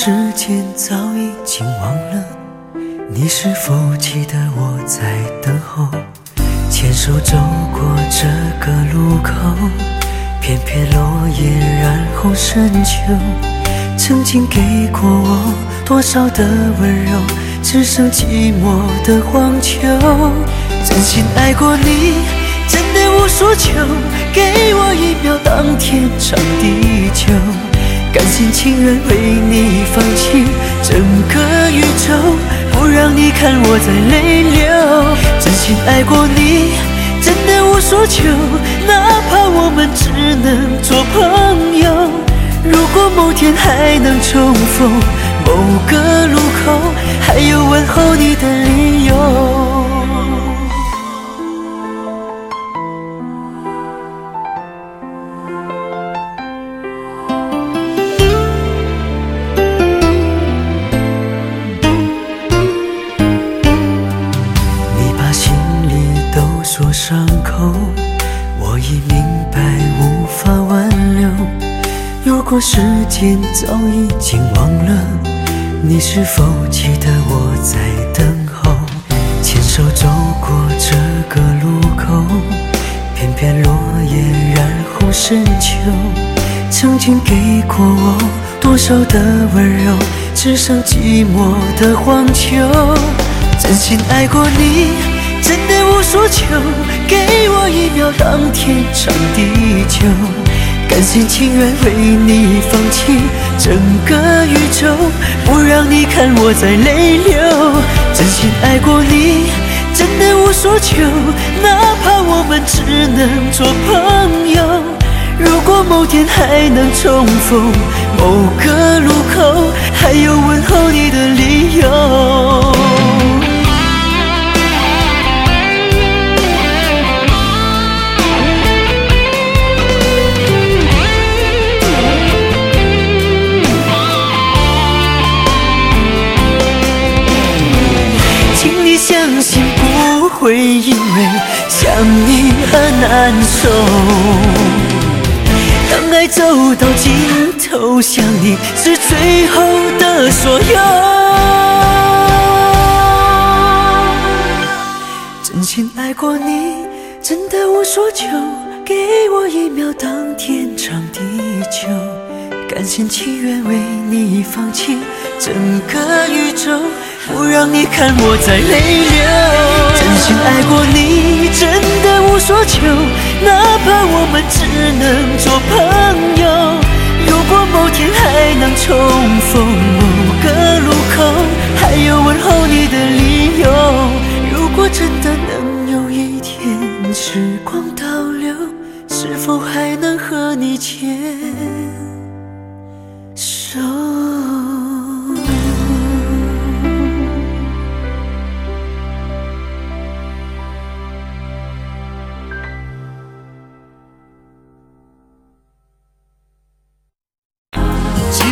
时间早已经忘了，你是否记得我在等候？牵手走过这个路口，片片落叶染红深秋。曾经给过我多少的温柔，只剩寂寞的荒丘。真心爱过你，真的无所求，给我一秒当天长地久。甘心情愿为你放弃整个宇宙，不让你看我在泪流。真心爱过你，真的无所求，哪怕我们只能做朋友。如果某天还能重逢，某个路口还有问候你的理由。说伤口，我已明白无法挽留。如果时间早已经忘了，你是否记得我在等候？牵手走过这个路口，片片落叶染红深秋。曾经给过我多少的温柔，只剩寂寞的荒丘。真心爱过你，真的无所求，给我一秒当天长地久。甘心情愿为你放弃整个宇宙，不让你看我在泪流。真心爱过你，真的无所求，哪怕我们只能做朋友。如果某天还能重逢，某个路口还有问候你的理由。相信不会因为想你而难受，当爱走到尽头，想你是最后的所有。真心爱过你，真的无所求，给我一秒当天长地久。甘心情愿为你放弃整个宇宙，不让你看我在泪流。真心爱过你，真的无所求，哪怕我们只能做朋友。如果某天还能重逢，